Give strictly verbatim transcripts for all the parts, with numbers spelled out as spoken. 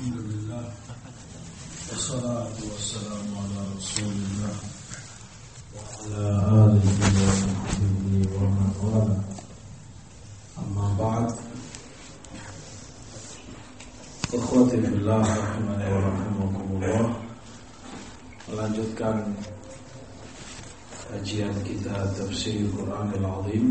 Alhamdulillah, wassalatu wassalamu ala rasulillah wa ala alihi wa sahbihi wa man wala. Amma ba'd. Ikhwati fillah rahimani wa rahimakumullah. Melanjutkan kajian kita tafsir Quranil Azim,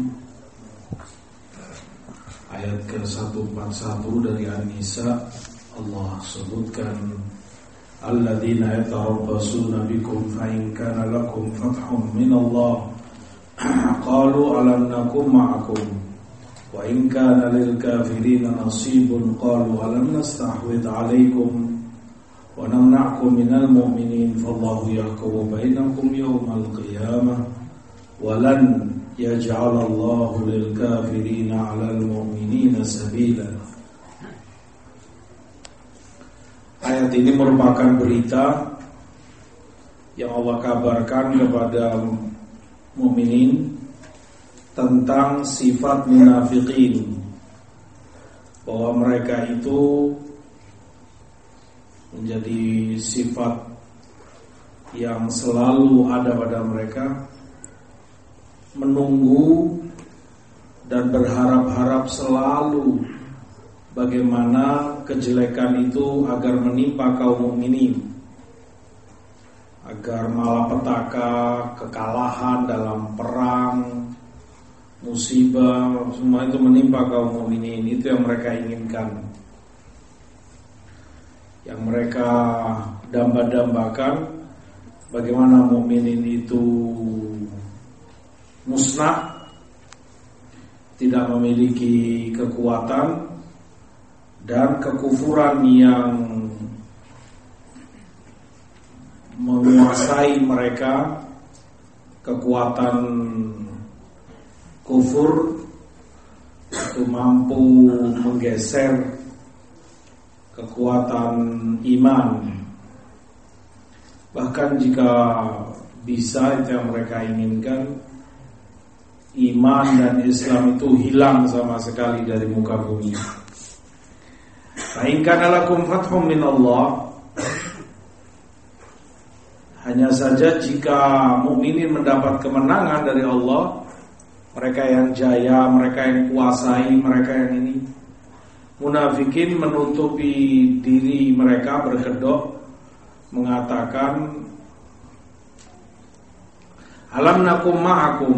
ayat ke seratus empat puluh satu dari An-Nisa. Allah sebutkan alladzina yatarabbasuna bikum fa in kana lakum fathun min Allah qalu alam nakum ma'akum wa in kana lil kafirina nasibun qalu alam nastahwid 'alaikum wa namna'kum minal mu'minin fallahu yahkumu bainakum yawmal qiyamah wa lan yaj'alallahu lil kafirina 'alal mu'minina sabila. Ayat ini merupakan berita yang Allah kabarkan kepada mukminin tentang sifat munafikin, bahwa mereka itu menjadi sifat yang selalu ada pada mereka, menunggu dan berharap-harap selalu bagaimana kejelekan itu agar menimpa kaum mukminin, agar malapetaka, kekalahan dalam perang, musibah, semua itu menimpa kaum mukminin. Itu yang mereka inginkan, yang mereka damba-dambakan, bagaimana mukminin itu musnah, tidak memiliki kekuatan, dan kekufuran yang menguasai mereka, kekuatan kufur itu mampu menggeser kekuatan iman. Bahkan jika bisa, itu yang mereka inginkan, iman dan Islam itu hilang sama sekali dari muka bumi. Fa in kana lakum fathun min Allah, hanya saja jika mukminin mendapat kemenangan dari Allah, mereka yang jaya, mereka yang kuasai, mereka yang ini. Munafikin menutupi diri mereka, berkedok, mengatakan alam nakum ma'akum,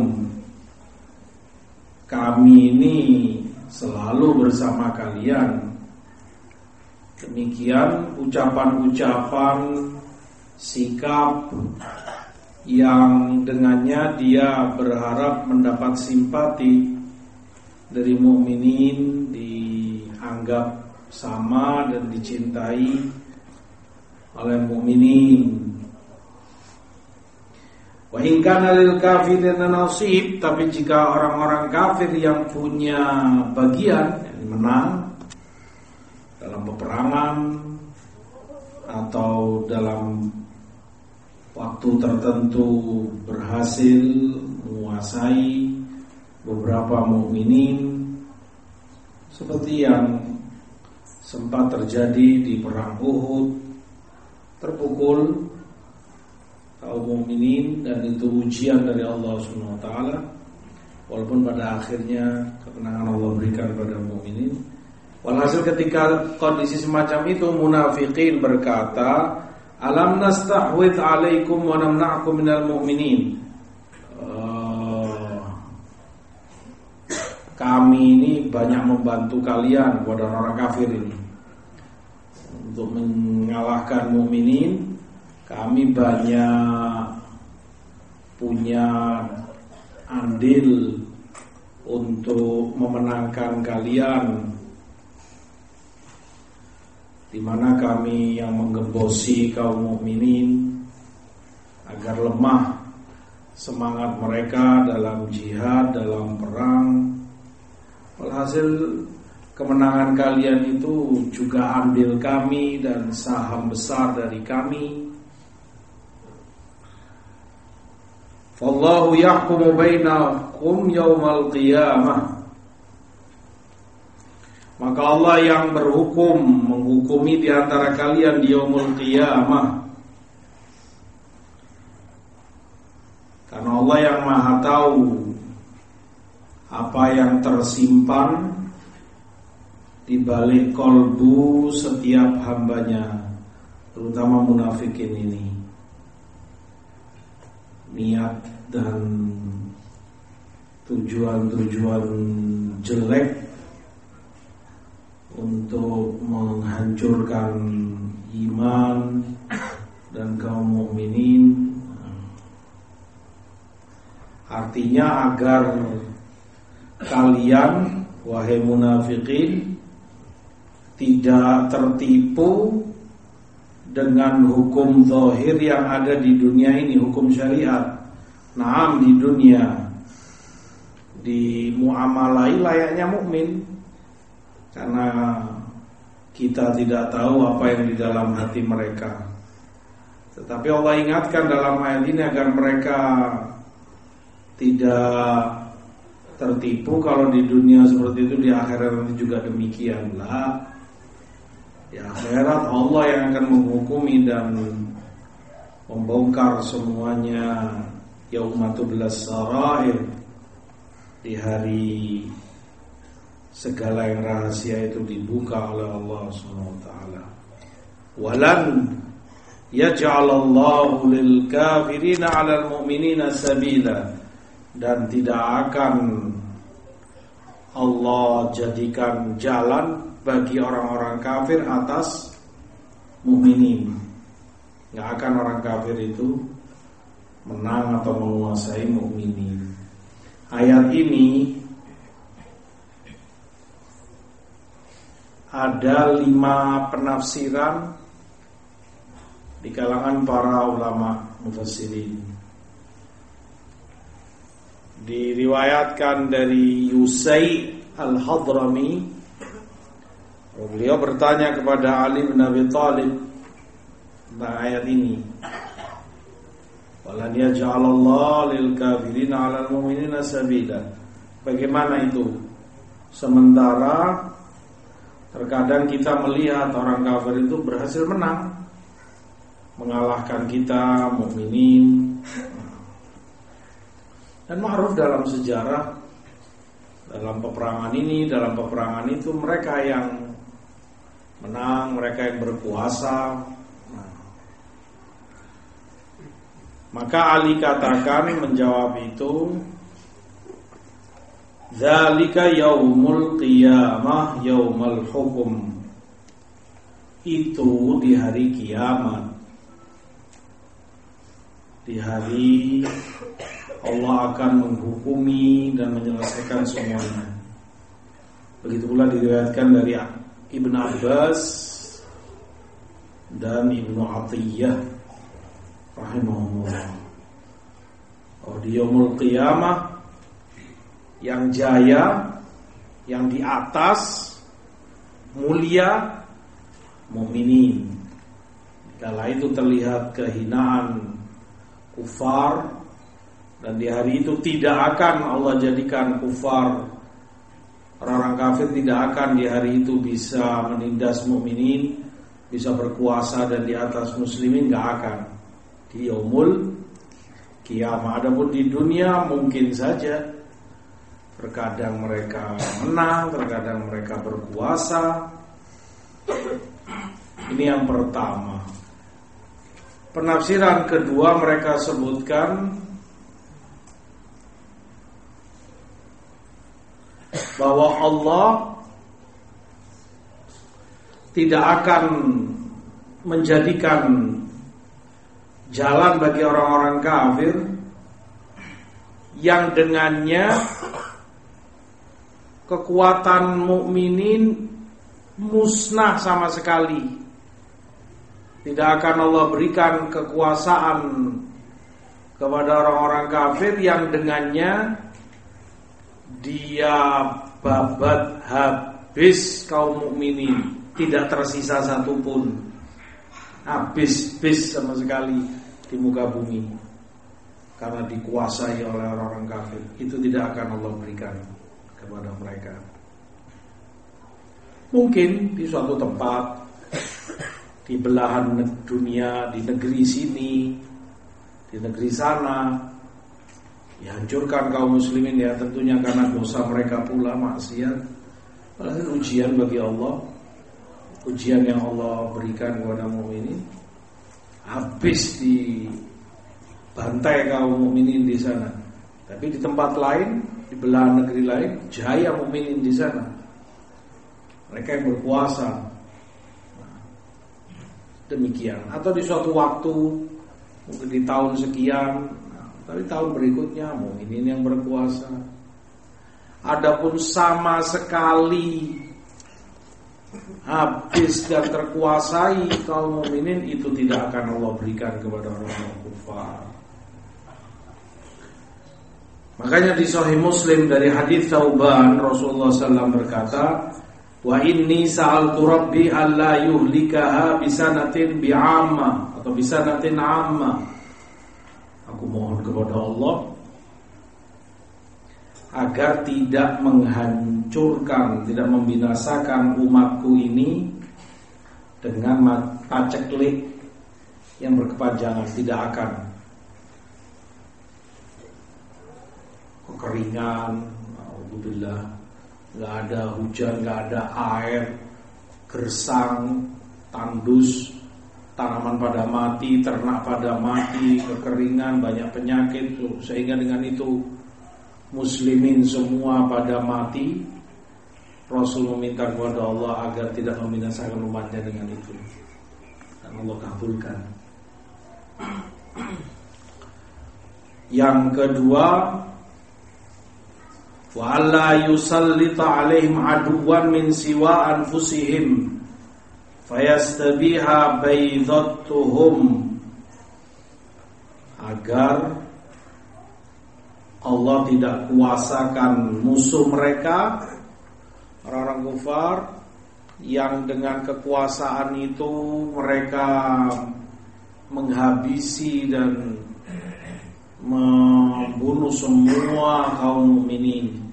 kami ini selalu bersama kalian. Demikian ucapan-ucapan, sikap yang dengannya dia berharap mendapat simpati dari mukminin, dianggap sama dan dicintai oleh mukminin. Wa in kana lil kafirina nasib, tapi jika orang-orang kafir yang punya bagian, yang menang dalam peperangan atau dalam waktu tertentu berhasil menguasai beberapa mukminin, seperti yang sempat terjadi di perang Uhud, terpukul kaum mukminin, dan itu ujian dari Allah Subhanahu wa taala. Walaupun pada akhirnya kemenangan Allah berikan pada mukminin. Walhasil ketika kondisi semacam itu, munafikin berkata, alam nastahwid alaikum wa namna'kum minal mu'minin. Uh, kami ini banyak membantu kalian, kepada orang kafir ini, untuk mengalahkan mukminin. Kami banyak punya andil untuk memenangkan kalian, di mana kami yang menggembosi kaum mukminin agar lemah semangat mereka dalam jihad, dalam perang. Walhasil kemenangan kalian itu juga ambil kami dan saham besar dari kami. Fallahu yahkumu bainakum yawmal qiyamah Maka Allah yang berhukum, menghukumi di antara kalian di yaumul qiyamah. Karena Allah yang Maha tahu apa yang tersimpan di balik kolbu setiap hambanya, terutama munafikin ini. Niat dan tujuan-tujuan jelek untuk menghancurkan iman dan kaum mukminin. Artinya agar kalian wahai munafikin tidak tertipu dengan hukum zahir yang ada di dunia ini, hukum syariat. Naam, di dunia di muamalai layaknya mukmin, karena kita tidak tahu apa yang di dalam hati mereka. Tetapi Allah ingatkan dalam ayat ini agar mereka tidak tertipu kalau di dunia seperti itu, di akhirat nanti juga demikian. Lah, di akhirat Allah yang akan menghukumi dan membongkar semuanya. Yauma tublas sarair, di hari segala yang rahasia itu dibuka oleh Allah subhanahu wa taala. Walan yaj'alallahu lil kafirina 'alal mu'minina sabila, dan tidak akan Allah jadikan jalan bagi orang-orang kafir atas mukminin. Enggak akan orang kafir itu menang atau menguasai mukminin. Ayat ini ada lima penafsiran di kalangan para ulama mufassirin. Diriwayatkan dari Yusai Al-Hadrami, beliau bertanya kepada Ali bin Abi Thalib tentang ayat ini. Walan yaj'alallahu lil kafirina 'alal mu'minina sabila. Bagaimana itu? Sementara terkadang kita melihat orang kafir itu berhasil menang, mengalahkan kita mukminin. Dan ma'ruf dalam sejarah, dalam peperangan ini, dalam peperangan itu, mereka yang menang, mereka yang berkuasa. Nah, maka Ali katakan menjawab itu, dzalika yaumul qiyamah yaumul hukum. Itu di hari kiamat, di hari Allah akan menghukumi dan menyelesaikan semuanya. Begitu pula diriwayatkan dari Ibn Abbas dan Ibnu Atiyah rahimahullah. Oh, di yaumul qiyamah yang jaya, yang di atas, mulia, mukminin. Kala itu terlihat kehinaan kufar, dan di hari itu tidak akan Allah jadikan kufar, orang-orang kafir tidak akan di hari itu bisa menindas mukminin, bisa berkuasa dan di atas muslimin, enggak akan. Di yaumul kiamah. Adapun di dunia mungkin saja terkadang mereka menang, terkadang mereka berkuasa. Ini yang pertama. Penafsiran kedua mereka sebutkan bahwa Allah tidak akan menjadikan jalan bagi orang-orang kafir yang dengannya kekuatan mukminin musnah sama sekali. Tidak akan Allah berikan kekuasaan kepada orang-orang kafir yang dengannya dia babat habis kaum mukminin, tidak tersisa satupun, habis-habis sama sekali di muka bumi karena dikuasai oleh orang-orang kafir. Itu tidak akan Allah berikan kepada mereka. Mungkin di suatu tempat, di belahan dunia, di negeri sini, di negeri sana, dihancurkan kaum muslimin ya tentunya karena dosa mereka pula, maksiat. Padahal ujian bagi Allah, ujian yang Allah berikan kepada mukminin. Habis dibantai kaum mukminin di sana. Tapi di tempat lain, di belahan negeri lain, jaya mukminin di sana. Mereka yang berkuasa. Nah, demikian. Atau di suatu waktu, mungkin di tahun sekian, nah, tapi tahun berikutnya mukminin yang berkuasa. Adapun sama sekali habis dan terkuasai kaum mukminin, itu tidak akan Allah berikan kepada orang-orang kufar. Makanya di Sahih Muslim dari hadits Tsauban, Rasulullah sallallahu alaihi wasallam berkata, wa inni sa'altu rabbi alla yuhlikaha bisanatin bi'amma atau bisanatin amma. Aku mohon kepada Allah agar tidak menghancurkan, tidak membinasakan umatku ini dengan paceklik yang berkepanjangan. Tidak akan. Kekeringan, alhamdulillah, nggak ada hujan, nggak ada air, gersang, tandus, tanaman pada mati, ternak pada mati, kekeringan, banyak penyakit, sehingga dengan itu muslimin semua pada mati. Rasul meminta kepada Allah agar tidak membinasakan umatnya dengan itu, dan Allah kabulkan. Yang kedua, wa alla yusallita alaihim aduwan min siwa anfusihim fayastabiha baydatuhum, agar Allah tidak kuasakan musuh mereka, orang-orang kufar, yang dengan kekuasaan itu mereka menghabisi dan membunuh semua kaum mukminin.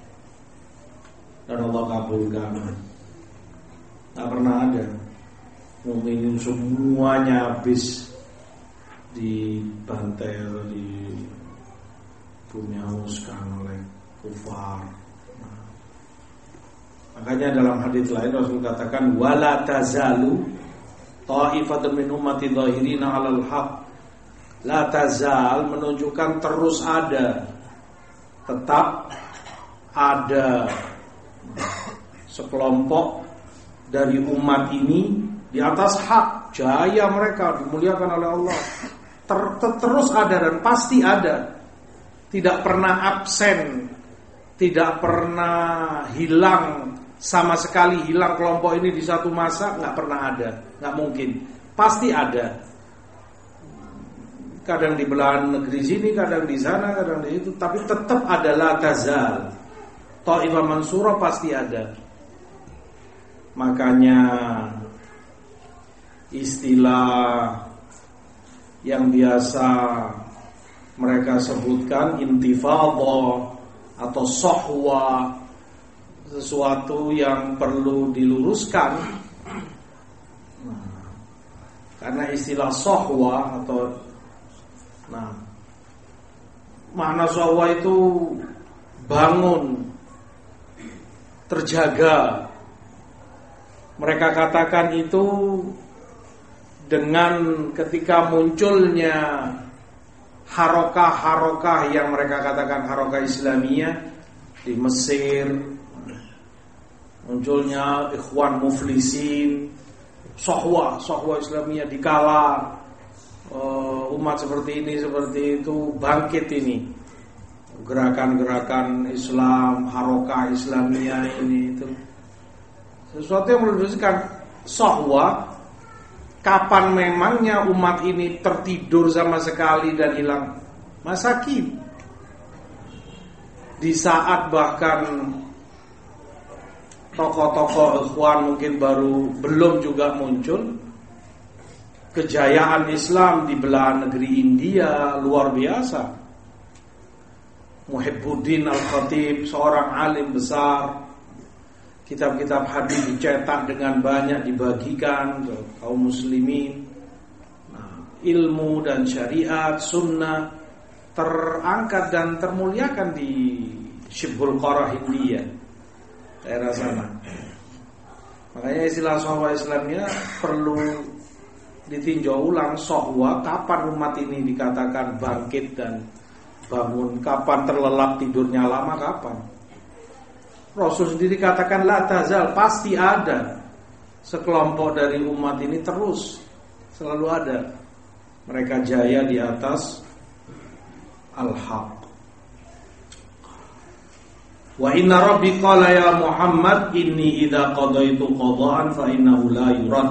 Dan Allah kabulkan. Tak pernah ada mukminin semuanya habis dibantai atau di bumi hanguskan oleh kufar. Nah, makanya dalam hadits lain Rasul katakan wala tazalu ta'ifatun min ummati dhahirina 'alal haq. La tazal menunjukkan terus ada, tetap ada sekelompok dari umat ini di atas hak, jaya mereka dimuliakan oleh Allah. Ter, ter, terus ada dan pasti ada. Tidak pernah absen, tidak pernah hilang sama sekali, hilang kelompok ini di satu masa, nggak pernah ada, nggak mungkin, pasti ada. Kadang di belahan negeri sini, kadang di sana, kadang di itu, tapi tetap ada la tazal. Ta'ifah mansurah pasti ada. Makanya istilah yang biasa mereka sebutkan intifadha atau sohwa, sesuatu yang perlu diluruskan. Nah, karena istilah sohwa atau nah, makna sohwa itu bangun, terjaga. Mereka katakan itu dengan ketika munculnya harokah-harokah yang mereka katakan harokah Islamiyah di Mesir, munculnya Ikhwan Muflisin, sohwa, sohwa Islamiyah dikala uh, umat seperti ini, seperti itu bangkit ini, gerakan-gerakan Islam, harokah Islamiyah ini itu sesuatu yang menunjukkan sohwa. Kapan memangnya umat ini tertidur sama sekali dan hilang masakin? Di saat bahkan tokoh-tokoh ikhwan mungkin baru belum juga muncul, kejayaan Islam di belahan negeri India luar biasa. Muhibbuddin Al-Khatib, seorang alim besar kitab-kitab hadis dicetak dengan banyak, dibagikan ke kaum muslimin. Nah, ilmu dan syariat, sunnah terangkat dan termuliakan di Shibhul Qarah India, daerah sana. Makanya istilah sohwa Islamnya perlu ditinjau ulang. Sohwa, kapan umat ini dikatakan bangkit dan bangun, kapan terlelap tidurnya lama, kapan? Rasul sendiri katakan la tazal, pasti ada sekelompok dari umat ini, terus selalu ada. Mereka jaya di atas al-haq. Wa inna rabbi qala ya Muhammad inni idza qadaitu qada'an fa innahu la yurad.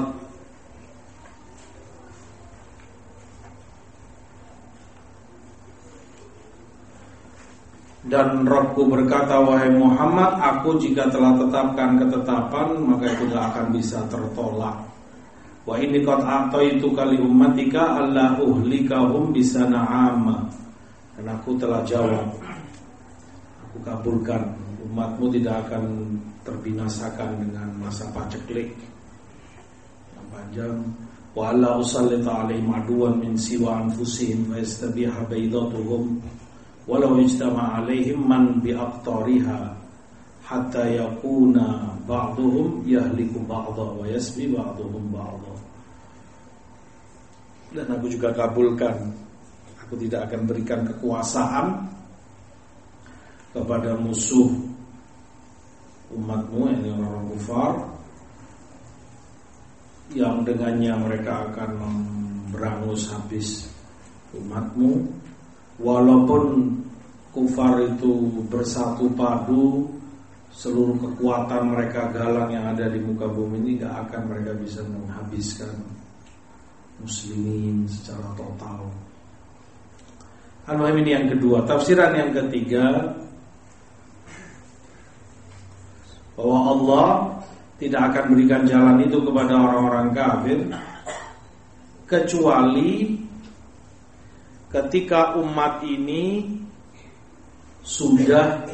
Dan Rabbku berkata, wahai Muhammad, aku jika telah tetapkan ketetapan maka itu tidak akan bisa tertolak. Wa inni qad a'taitu kali ummatika alla uhlikahum bisana'ama. Dan aku telah jawab, aku kabulkan, umatmu tidak akan terbinasakan dengan masa paceklik yang panjang. Wa alla usallita alaihim aduwan min siwa anfusihim fa yastabiha baydatuhum walau ijtama alaihim man bi aqtariha hatta yakuna ba'duhum yahliku ba'dha wa yasbi ba'duhum ba'dha. Dan aku juga kabulkan, aku tidak akan berikan kekuasaan kepada musuh umatmu, ini orang-orang kufar, yang dengannya mereka akan memberangus habis umatmu. Walaupun kufar itu bersatu padu, seluruh kekuatan mereka galang yang ada di muka bumi ini, tidak akan mereka bisa menghabiskan muslimin secara total. Al-Muhim ini yang kedua. Tafsiran yang ketiga, bahwa Allah tidak akan berikan jalan itu kepada orang-orang kafir kecuali ketika umat ini sudah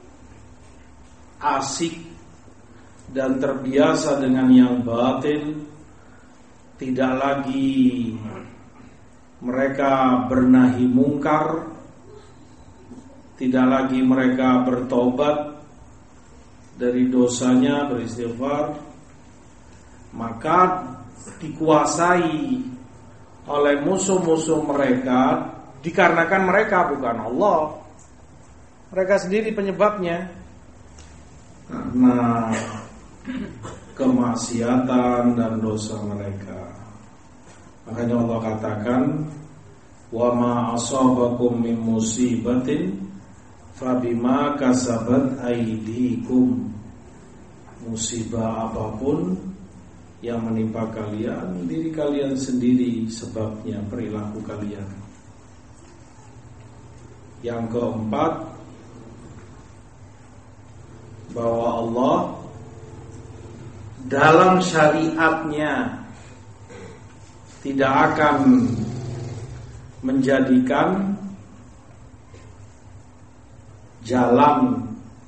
asik dan terbiasa dengan yang batil, tidak lagi mereka bernahi mungkar, tidak lagi mereka bertobat dari dosanya, beristighfar, maka dikuasai oleh musuh-musuh mereka dikarenakan mereka bukan Allah. Mereka sendiri penyebabnya, karena kemaksiatan dan dosa mereka. Makanya Allah katakan, wa ma asabakum min musibatin fabima kasabat aydikum. Musibah apapun yang menimpa kalian, diri kalian sendiri sebabnya, perilaku kalian. Yang keempat, bahwa Allah dalam syariatnya tidak akan menjadikan jalan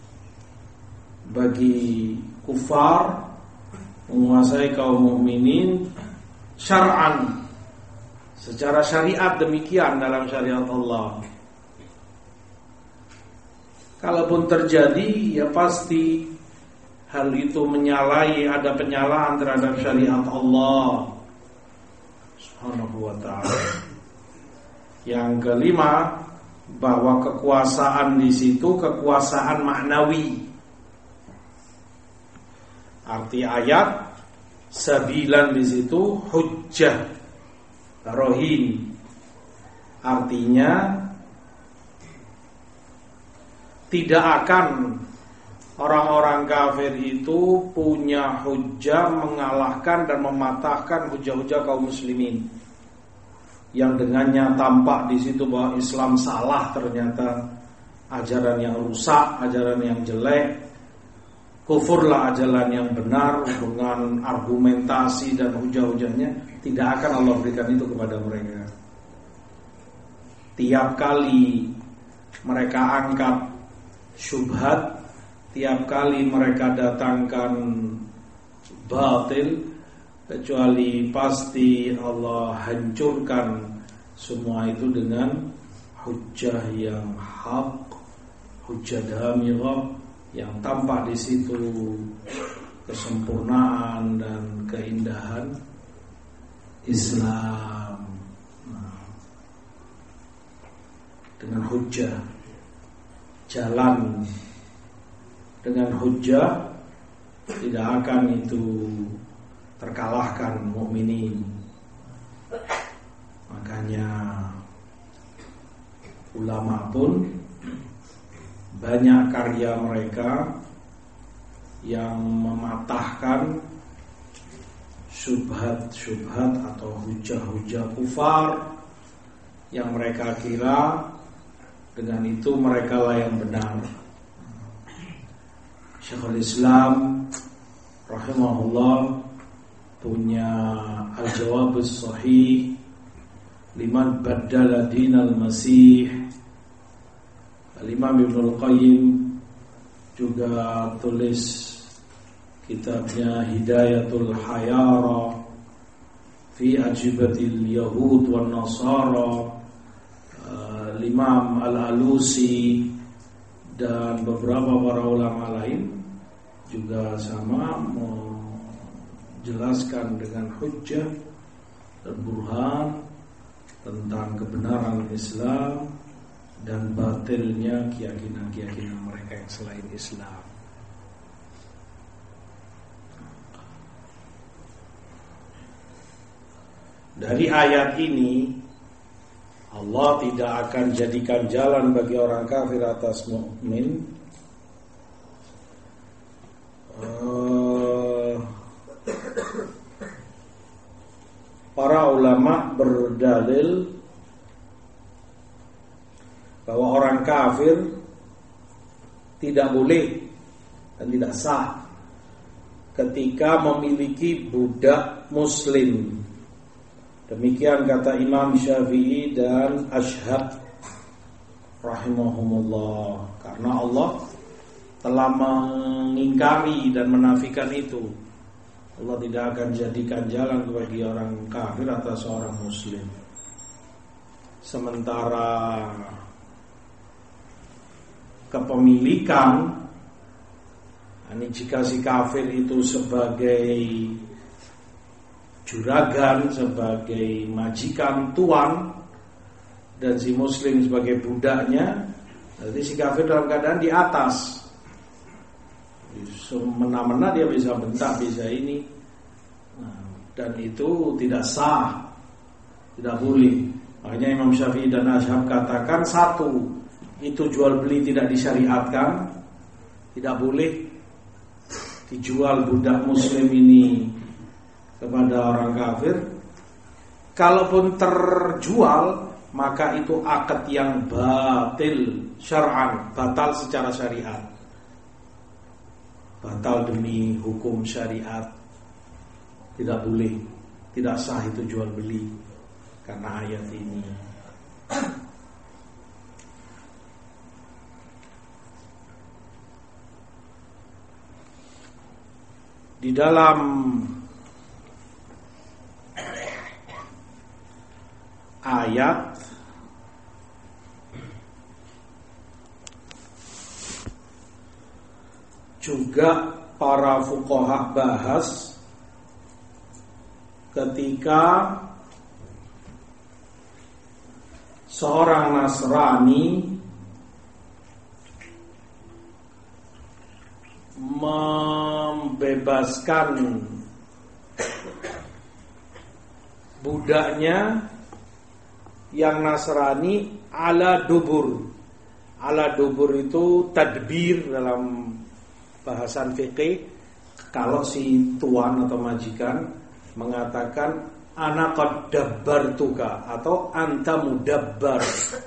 bagi kufar menguasai kaum mukminin syar'an, secara syariat. Demikian dalam syariat Allah. Kalaupun terjadi, ya pasti hal itu menyalahi, ada penyalaan terhadap syariat Allah Subhanahu wa ta'ala. Yang kelima, bahwa kekuasaan di situ kekuasaan maknawi. Arti ayat sabilan di situ hujjah, rohin. Artinya tidak akan orang-orang kafir itu punya hujjah mengalahkan dan mematahkan hujjah-hujjah kaum muslimin, yang dengannya tampak di situ bahwa Islam salah, ternyata ajaran yang rusak, ajaran yang jelek, kufurlah ajaran yang benar dengan argumentasi dan hujah-hujahnya. Tidak akan Allah berikan itu kepada mereka. Tiap kali mereka angkat syubhat, tiap kali mereka datangkan batil, kecuali pasti Allah hancurkan semua itu dengan hujjah yang hak, hujjah damirah yang tampak di situ kesempurnaan dan keindahan Islam. Nah, dengan hujjah, jalan dengan hujjah, tidak akan itu terkalahkan mukminin. Makanya ulama pun banyak karya mereka yang mematahkan syubhat-syubhat atau hujah-hujah kufar yang mereka kira dengan itu mereka lah yang benar. Syekhul Islam rahimahullah punya al-jawabus sahih liman baddala dinal masih. Al-Imam Ibnul Qayyim juga tulis kitabnya Hidayatul Hayara fi ajibatil Yahud wan Nasara. Al-Imam Al-Alusi dan beberapa para ulama lain juga sama menjelaskan dengan hujjah dan burhan tentang kebenaran Islam dan batilnya keyakinan-keyakinan mereka yang selain Islam. Dari ayat ini Allah tidak akan jadikan jalan bagi orang kafir atas mukmin. Uh, para ulama berdalil bahwa orang kafir tidak boleh dan tidak sah ketika memiliki budak muslim. Demikian kata Imam Syafi'i dan Ashhab rahimahumullah, karena Allah telah mengingkari dan menafikan itu. Allah tidak akan jadikan jalan bagi orang kafir atas orang muslim. Sementara kepemilikan, ini jika si kafir itu sebagai juragan, sebagai majikan tuan, dan si muslim sebagai budaknya, jadi si kafir dalam keadaan di atas. Semena-mena dia bisa bentak, bisa ini, nah, dan itu tidak sah, tidak boleh. Makanya Imam Syafi'i dan Ashhab katakan, satu, itu jual beli tidak disyariatkan, tidak boleh dijual budak muslim ini kepada orang kafir. Kalaupun terjual, maka itu akad yang batil syar'an, batal secara syariat, batal demi hukum syariat, tidak boleh, tidak sah itu jual beli karena ayat ini. Di dalam ayat juga para fuqaha bahas ketika seorang Nasrani membebaskan budaknya yang Nasrani ala dubur. Ala dubur itu tadbir dalam bahasan fikih. Kalau si tuan atau majikan mengatakan ana qad dabbartuka atau anta mudabbar.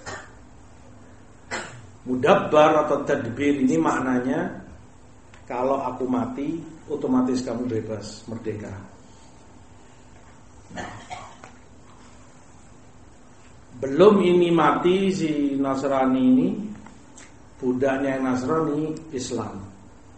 Mudabbar atau tadbir ini maknanya kalau aku mati otomatis kamu bebas, merdeka. Belum ini mati si Nasrani ini, budaknya yang Nasrani Islam,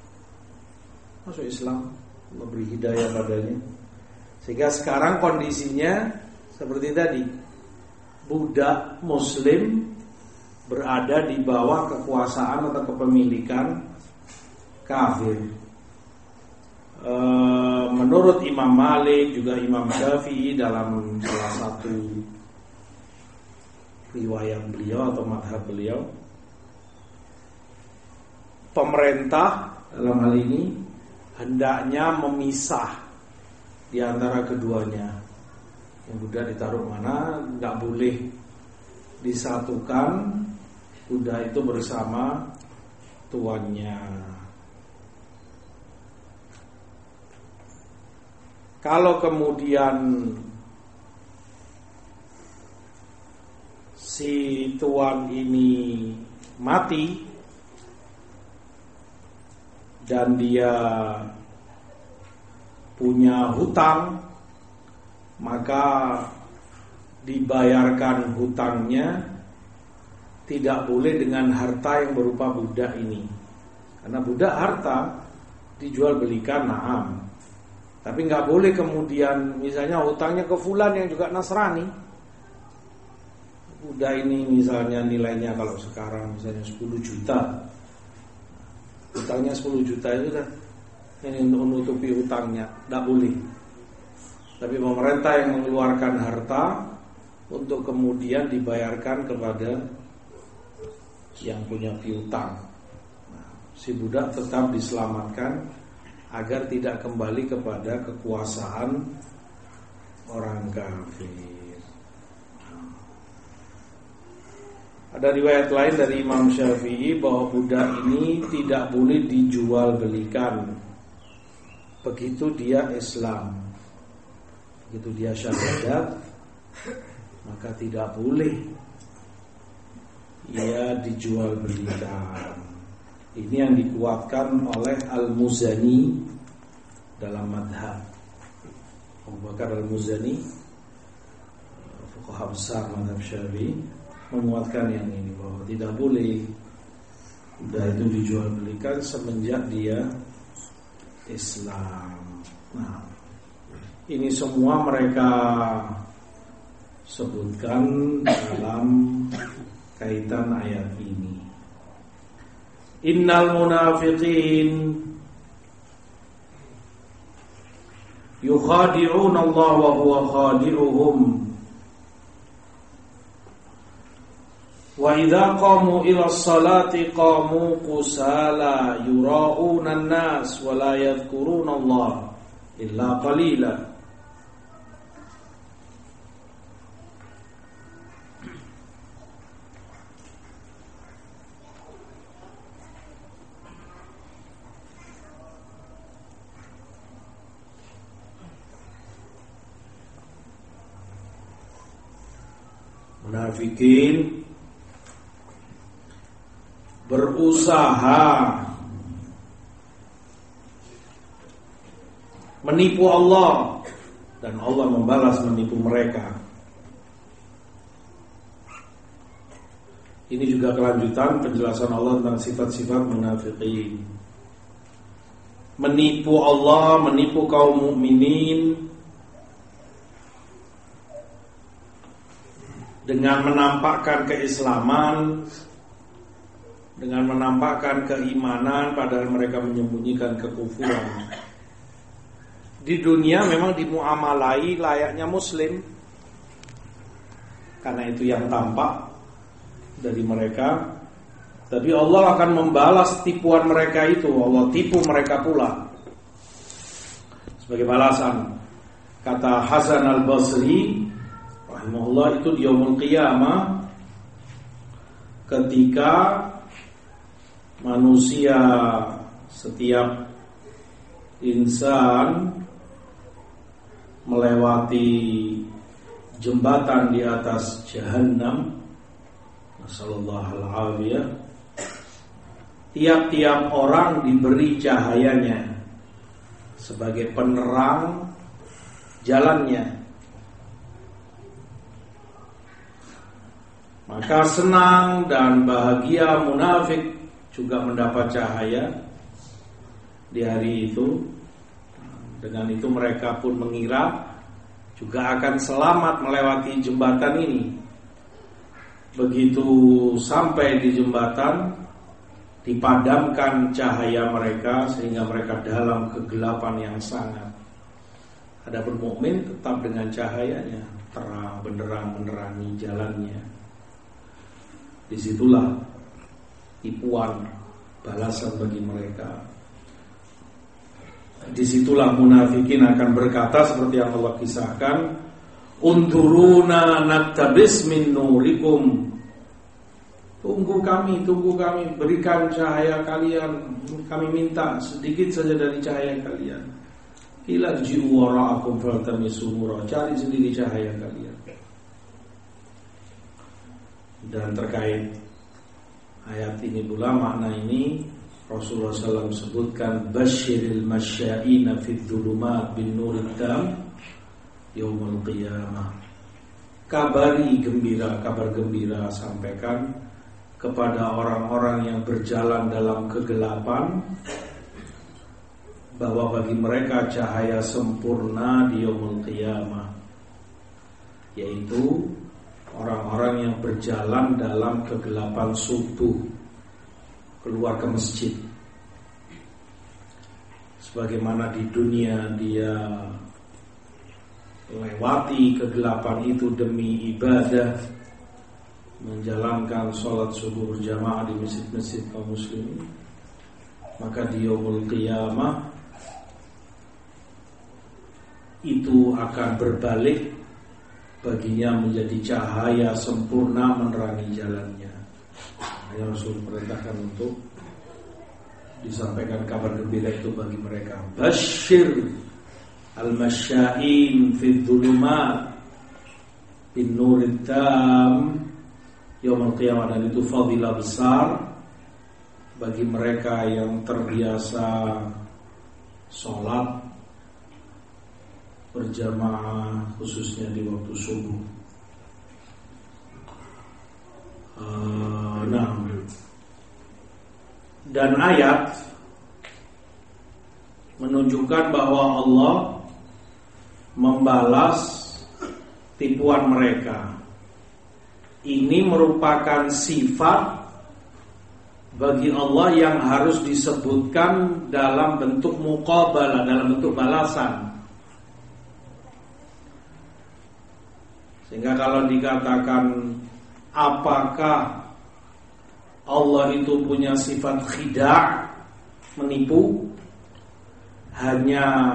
masuk Islam, Allah beri hidayah padanya. Sehingga sekarang kondisinya seperti tadi, budak muslim berada di bawah kekuasaan atau kepemilikan kafir. E, menurut Imam Malik, juga Imam Syafi'i dalam salah satu riwayat beliau atau madhab beliau, pemerintah dalam hal ini hendaknya memisah di antara keduanya. Yang budak ditaruh mana, nggak boleh disatukan budak itu bersama tuannya. Kalau kemudian si tuan ini mati dan dia punya hutang, maka dibayarkan hutangnya tidak boleh dengan harta yang berupa budak ini. Karena budak harta dijual belikan, na'am. Tapi nggak boleh kemudian misalnya hutangnya ke fulan yang juga Nasrani. Budak ini misalnya nilainya kalau sekarang misalnya sepuluh juta. Hutangnya sepuluh juta itu dah ini untuk menutupi hutangnya, tidak boleh. Tapi pemerintah yang mengeluarkan harta untuk kemudian dibayarkan kepada yang punya piutang. Nah, si budak tetap diselamatkan agar tidak kembali kepada kekuasaan orang kafir. Nah, ada riwayat lain dari Imam Syafi'i bahwa budak ini tidak boleh dijual belikan. Begitu dia Islam, begitu dia syahadat, maka tidak boleh ia dijual belikan. Ini yang dikuatkan oleh Al-Muzani dalam madhab Abu Bakar Al-Muzani, fuqaha besar madhab Syafi'i, menguatkan yang ini, bahwa tidak boleh budak itu dijual belikan semenjak dia Islam. Nah, ini semua mereka sebutkan dalam kaitan ayat ini. Innal munafiqin yukhadi'una Allah wa huwa khadi'uhum wa idza qamu ila sholati qamu qusala yura'una an-nas wa la yadhkuruna Allah illa qalila. Munafikin berusaha menipu Allah dan Allah membalas menipu mereka. Ini juga kelanjutan penjelasan Allah tentang sifat-sifat munafikin. Menipu Allah, menipu kaum mukminin dengan menampakkan keislaman, dengan menampakkan keimanan padahal mereka menyembunyikan kekufuran. Di dunia memang dimuamalai layaknya muslim, karena itu yang tampak dari mereka. Tapi Allah akan membalas tipuan mereka itu. Allah tipu mereka pula. Sebagai balasan, kata Hasan al-Basri rahimahullah, itu di yaumul qiyamah, ketika manusia, setiap insan melewati jembatan di atas Jahannam, nasallallahu alaihi, tiap-tiap orang diberi cahayanya sebagai penerang jalannya. Maka senang dan bahagia munafik juga mendapat cahaya, di hari itu. Dengan itu mereka pun mengira juga akan selamat melewati jembatan ini. Begitu sampai di jembatan, dipadamkan cahaya mereka sehingga mereka dalam kegelapan yang sangat. Adapun mukmin tetap dengan cahayanya, terang benderang menerangi jalannya. Disitulah tipuan balasan bagi mereka. Disitulah munafikin akan berkata seperti yang Allah kisahkan, "Unduruna naktabis min nurikum." Tunggu kami, tunggu kami, berikan cahaya kalian. Kami minta sedikit saja dari cahaya kalian. Ilaj'u wara'akum faltamisu nura. Cari sendiri cahaya kalian. Dan terkait ayat ini pula, makna ini Rasulullah shallallahu alaihi wasallam sebutkan, basyiril masya'ina fid dhulumat bin nurid tam yaumul qiyamah. Kabari gembira, kabar gembira sampaikan kepada orang-orang yang berjalan dalam kegelapan bahwa bagi mereka cahaya sempurna di yaumul qiyamah, yaitu orang-orang yang berjalan dalam kegelapan subuh keluar ke masjid. Sebagaimana di dunia dia lewati kegelapan itu demi ibadah, menjalankan sholat subuh berjamaah di masjid-masjid kaum muslimin, maka di yaumul qiyamah itu akan berbalik, baginya menjadi cahaya sempurna menerangi jalannya. Yang Rasul perintahkan untuk disampaikan kabar gembira itu bagi mereka. Basyir al-masya'in fid dhulumat bin nurid tam yaumul qiyamah. Dan itu fadilah besar bagi mereka yang terbiasa sholat berjamaah khususnya di waktu subuh. Uh, nah, dan ayat menunjukkan bahwa Allah membalas tipuan mereka. Ini merupakan sifat bagi Allah yang harus disebutkan dalam bentuk muqabalah, dalam bentuk balasan. Sehingga kalau dikatakan apakah Allah itu punya sifat khida', menipu, hanya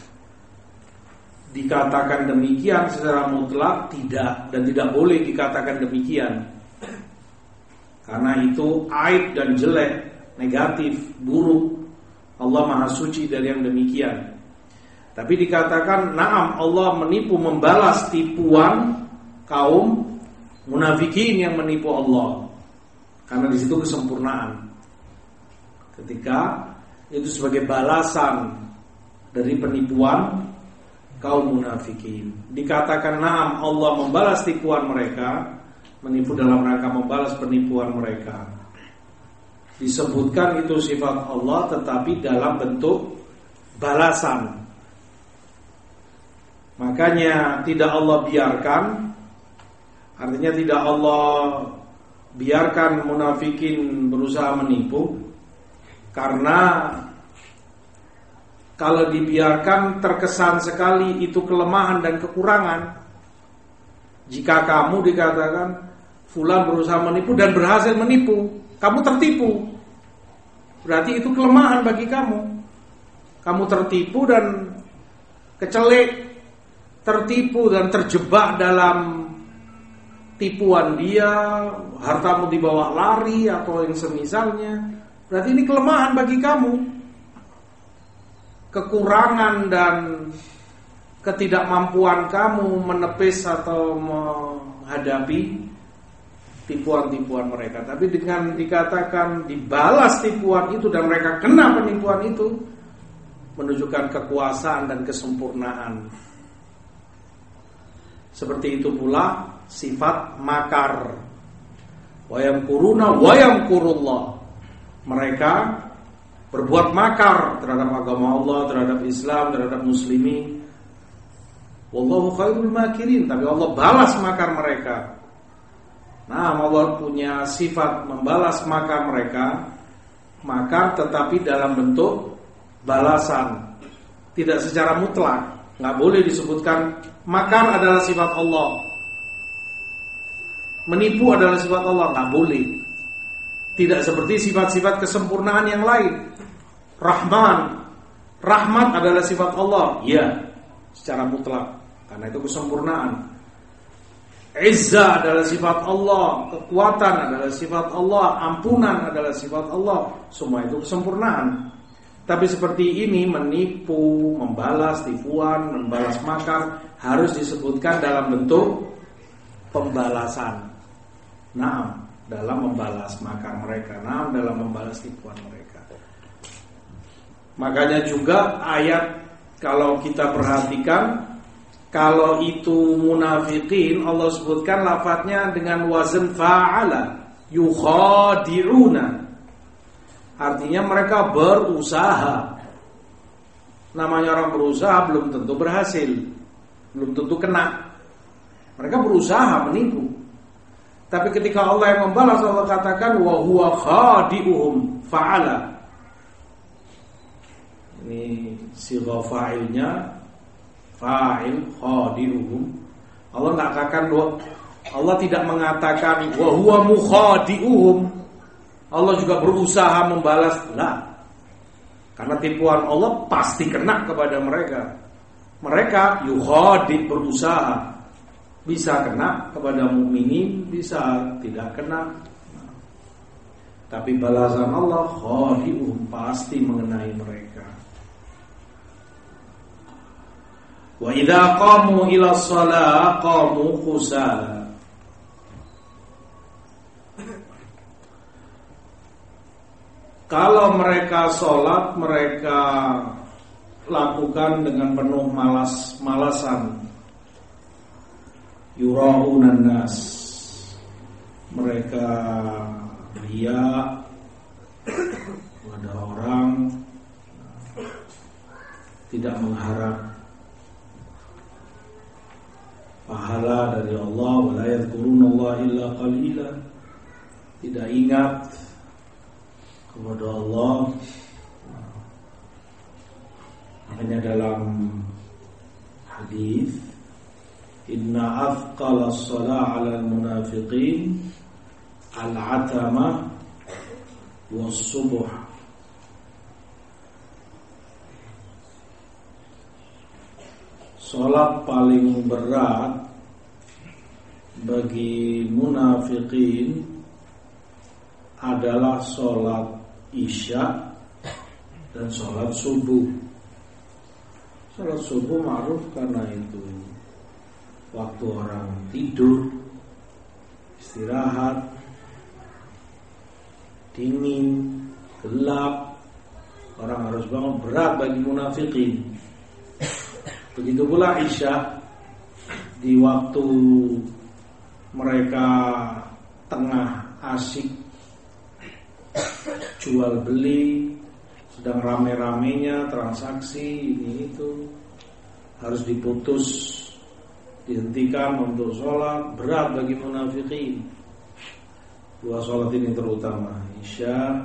dikatakan demikian secara mutlak, tidak, dan tidak boleh dikatakan demikian, karena itu aib dan jelek, negatif, buruk. Allah Maha Suci dari yang demikian. Tapi dikatakan na'am, Allah menipu, membalas tipuan kaum munafikin yang menipu Allah, karena di situ kesempurnaan. Ketika itu sebagai balasan dari penipuan kaum munafikin, dikatakan na'am, Allah membalas tipuan mereka, menipu dalam rangka membalas penipuan mereka. Disebutkan itu sifat Allah, tetapi dalam bentuk balasan. Makanya tidak Allah biarkan, artinya tidak Allah biarkan munafikin berusaha menipu, karena kalau dibiarkan terkesan sekali itu kelemahan dan kekurangan. Jika kamu dikatakan fulan berusaha menipu dan berhasil menipu, kamu tertipu, berarti itu kelemahan bagi kamu. Kamu tertipu dan kecelek, tertipu dan terjebak dalam tipuan dia, hartamu dibawa lari atau yang semisalnya, berarti ini kelemahan bagi kamu. Kekurangan dan ketidakmampuan kamu menepis atau menghadapi tipuan-tipuan mereka. Tapi dengan dikatakan dibalas tipuan itu dan mereka kena penipuan itu, menunjukkan kekuasaan dan kesempurnaan. Seperti itu pula sifat makar. Wa yamkuruna wa yamkurullah. Mereka berbuat makar terhadap agama Allah, terhadap Islam, terhadap muslimin. Wallahu khairul makirin, tapi Allah balas makar mereka. Nah, Allah punya sifat membalas makar mereka, makar tetapi dalam bentuk balasan, tidak secara mutlak. Nggak boleh disebutkan makar adalah sifat Allah, menipu adalah sifat Allah, nggak boleh. Tidak seperti sifat-sifat kesempurnaan yang lain. Rahman, rahmat adalah sifat Allah, ya, secara mutlak, karena itu kesempurnaan. Izzah adalah sifat Allah, kekuatan adalah sifat Allah, ampunan adalah sifat Allah, semua itu kesempurnaan. Tapi seperti ini, menipu, membalas tipuan, membalas makar, harus disebutkan dalam bentuk pembalasan. Naam, dalam membalas makar mereka, naam, dalam membalas tipuan mereka. Makanya juga ayat, kalau kita perhatikan, kalau itu munafikin, Allah sebutkan lafadznya dengan wazn fa'ala, yukhadi'una. Artinya mereka berusaha. Namanya orang berusaha belum tentu berhasil, belum tentu kena. Mereka berusaha menipu. Tapi ketika Allah yang membalas, Allah katakan wa huwa khadi'uhum fa'ala. Ini sirah fa'ilnya, fa'il khadi'uhum. Allah enggak katakan, Allah tidak mengatakan wa huwa mukhadi'uhum. Allah juga berusaha membalas, lah. Karena tipuan Allah pasti kena kepada mereka. Mereka yukhadi, berusaha, bisa kena kepada mukminin, bisa tidak kena. Nah, tapi balasan Allah khadi'uhum, pasti mengenai mereka. Wa idza qamu ila shalah qamu khusala. Kalau mereka sholat, mereka lakukan dengan penuh malas-malasan. Yura'unan nas, mereka riya pada orang, tidak mengharap pahala dari Allah. Wa la yadhkurunallaha illa qalila, tidak ingat kepada Allah. Makanya dalam hadis, inna afqala as-salah 'ala al-munafiqin al-'atama was-subuh. Salat paling berat bagi munafikin adalah salat Isya dan sholat subuh. Sholat subuh ma'ruf karena itu waktu orang tidur, istirahat, dingin, gelap, orang harus bangun, berat bagi munafikin. Begitu pula Isya, di waktu mereka tengah asik jual beli, sedang rame-ramenya transaksi ini itu, harus diputus, dihentikan untuk sholat, berat bagi munafikin. Dua sholat ini terutama, Isya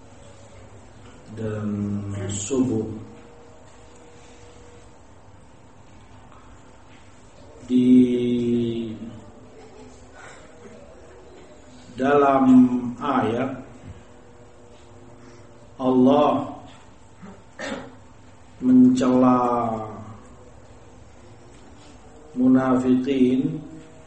dan subuh. Di dalam ayat Allah mencela munafikin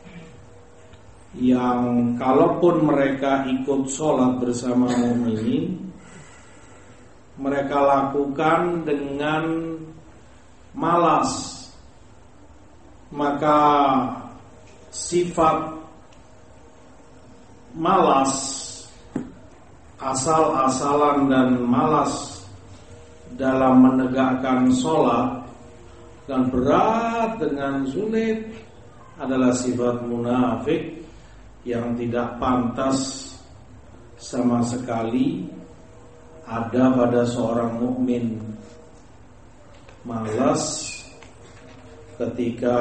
yang kalaupun mereka ikut sholat bersama mukminin, mereka lakukan dengan malas. Maka sifat malas, asal-asalan dan malas dalam menegakkan sholat dan berat dengan sulit adalah sifat munafik yang tidak pantas sama sekali ada pada seorang mukmin malas ketika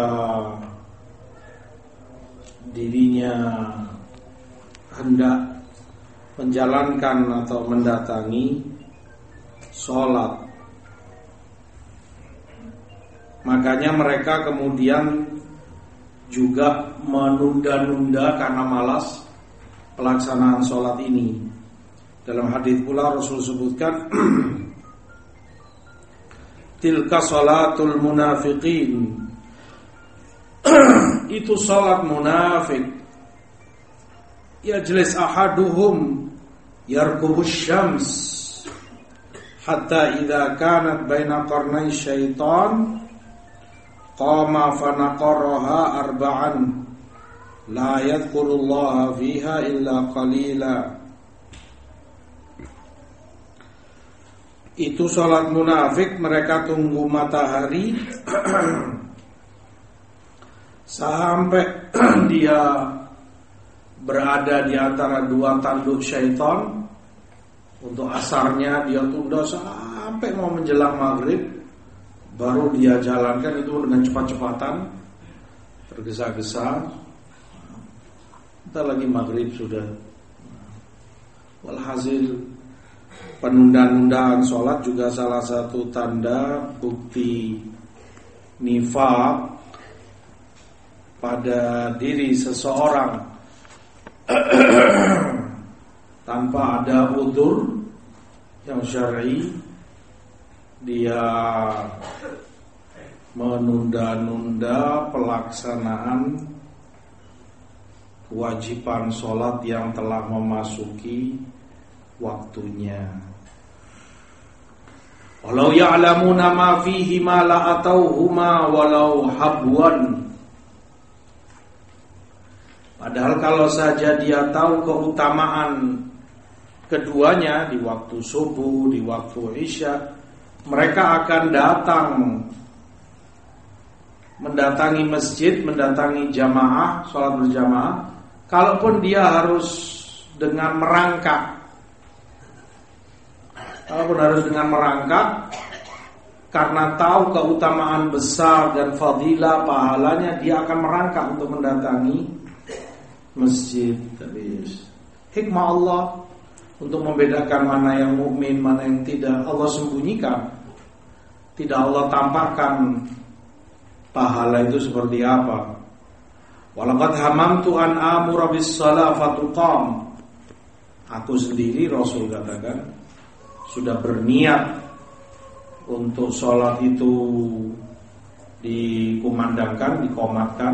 dirinya hendak menjalankan atau mendatangi sholat. Makanya mereka kemudian juga menunda-nunda karena malas pelaksanaan sholat ini. Dalam hadis pula Rasul sebutkan tilka sholatul munafiqin, itu sholat munafik. Yajlis ahaduhum yarkubus syams hatta idza kanat baina qarnay syaitan qama fanaqaraha arba'an la yadhkurullaha fiha illa qalila. Itu sholat munafik, mereka tunggu matahari sampai dia berada di antara dua tanduk syaitan. Untuk asarnya dia tunda sampai mau menjelang maghrib, baru dia jalankan itu dengan cepat-cepatan, tergesa-gesa. Bentar lagi maghrib sudah. Walhasil penundaan-nundaan sholat juga salah satu tanda bukti nifaq pada diri seseorang tanpa ada udzur yang syar'i. Dia menunda-nunda pelaksanaan kewajiban sholat yang telah memasuki waktunya. Walau ya'lamuna ma fihi ma la atauhuma walau habwan. Padahal kalau saja dia tahu keutamaan keduanya di waktu subuh, di waktu isya, mereka akan datang mendatangi masjid, mendatangi jamaah, sholat berjamaah. Kalaupun dia harus dengan merangkak, Kalaupun harus dengan merangkak, karena tahu keutamaan besar dan fadilah pahalanya, dia akan merangkak untuk mendatangi masjid. Tapi hikmah Allah untuk membedakan mana yang mukmin, mana yang tidak, Allah sembunyikan. Tidak Allah tampakkan pahala itu seperti apa. Walaqad hamamtu an amura bis shalah fatuqam. Aku sendiri, Rasul katakan, sudah berniat untuk sholat itu dikumandangkan, dikomatkan.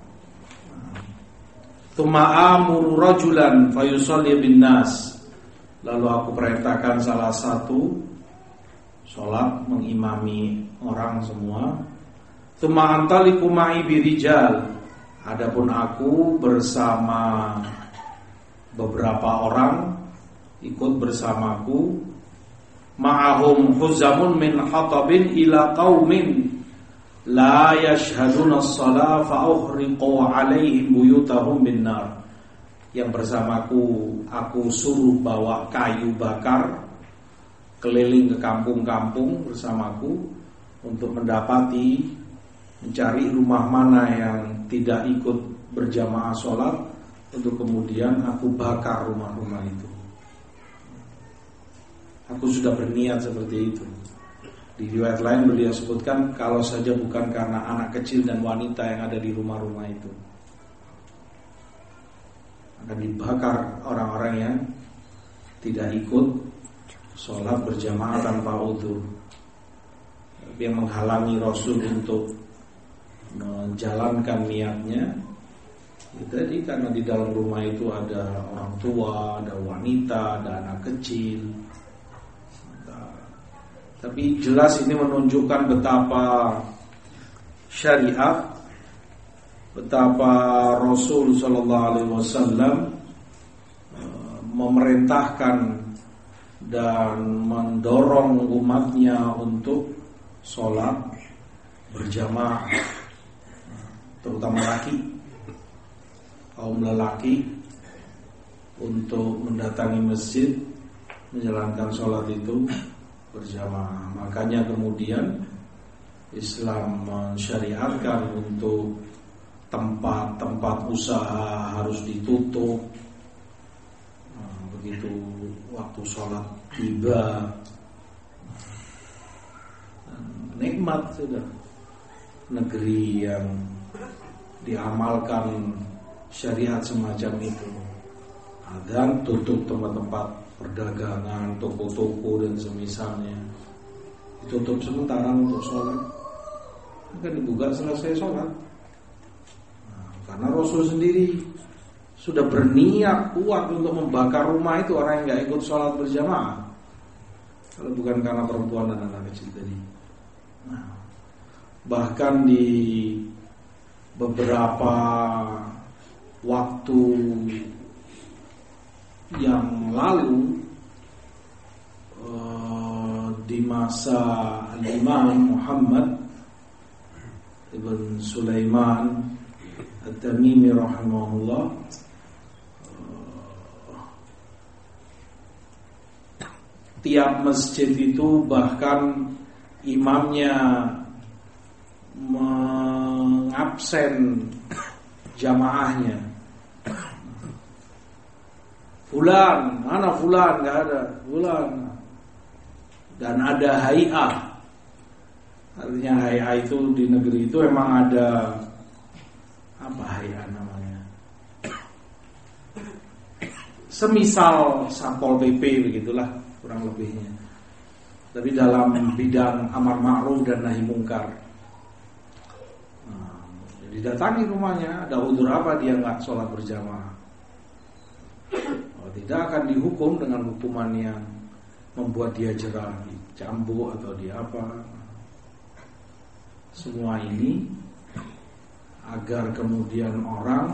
Tsumma amuru rajulan fayusalli bin nas. Lalu aku perintahkan salah satu sholat mengimami orang semua. Tsumma antaliqu ma'i birijal. Adapun aku bersama beberapa orang ikut bersamaku. Ma'ahum huzamun min hatabin ila qaumin la yashhaduna as-salah fa uhriqu alaihim buyutahum bin nar. Yang bersamaku aku suruh bawa kayu bakar keliling ke kampung-kampung bersamaku untuk mendapati, mencari rumah mana yang tidak ikut berjamaah sholat, untuk kemudian aku bakar rumah-rumah itu. Aku sudah berniat seperti itu. Di riwayat lain beliau sebutkan, kalau saja bukan karena anak kecil dan wanita yang ada di rumah-rumah itu, akan dibakar orang-orang yang tidak ikut sholat berjamaah tanpa udzur. Yang menghalangi Rasul untuk menjalankan niatnya, jadi karena di dalam rumah itu ada orang tua, ada wanita, ada anak kecil. Tapi jelas ini menunjukkan betapa syariat, betapa Rasul sallallahu alaihi wasallam memerintahkan dan mendorong umatnya untuk sholat berjamaah, terutama laki, kaum lelaki, untuk mendatangi masjid menjalankan sholat itu berjamaah. Makanya kemudian Islam mensyariatkan untuk tempat-tempat usaha harus ditutup. Nah, begitu waktu sholat tiba, nikmat sudah negeri yang diamalkan syariat semacam itu. Adzan tutup tempat-tempat perdagangan, toko-toko dan semisalnya, ditutup sementara untuk sholat, akan dibuka selesai sholat. Nah, karena Rasul sendiri sudah berniat kuat untuk membakar rumah itu orang yang nggak ikut sholat berjamaah, kalau bukan karena perempuan dan anak kecil tadi. Nah, bahkan di beberapa waktu yang lalu, uh, di masa Imam Muhammad ibn Sulaiman At-Tamimi rahimahullah, uh, tiap masjid itu bahkan imamnya mengabsen jamaahnya. Fulan, mana fulan? Gak ada fulan. Dan ada hay'ah. Artinya hay'ah itu di negeri itu emang ada, apa hay'ah namanya, semisal Satpol P P begitulah kurang lebihnya, tapi dalam bidang amar ma'ruf dan nahi mungkar. Nah, didatangi rumahnya, ada udzur apa dia nggak sholat berjamaah, oh, tidak akan dihukum dengan hukuman yang membuat dia jerah, dicambuk atau di apa. Semua ini agar kemudian orang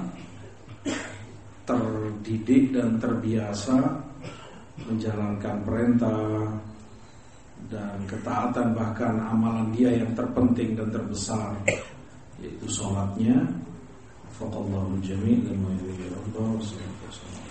terdidik dan terbiasa menjalankan perintah dan ketaatan, bahkan amalan dia yang terpenting dan terbesar, yaitu sholatnya. Faqallahu jami' dan wa